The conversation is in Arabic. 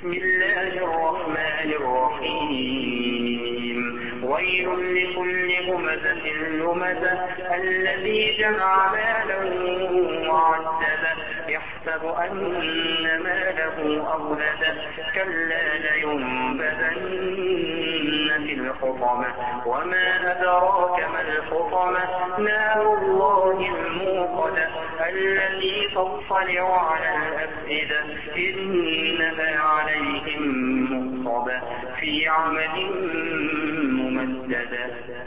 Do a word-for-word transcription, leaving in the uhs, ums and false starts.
بسم الله الرحمن الرحيم ويل لكل همزة لمزة الذي جمع مالا وعدده يحسب أن ماله أخلده كلا لينبذن في الحطمة وما أدراك ما الحطمة نار الله الموقدة التي تطلع على الأفئدة إنها عليهم مؤصدة في عمد ممددة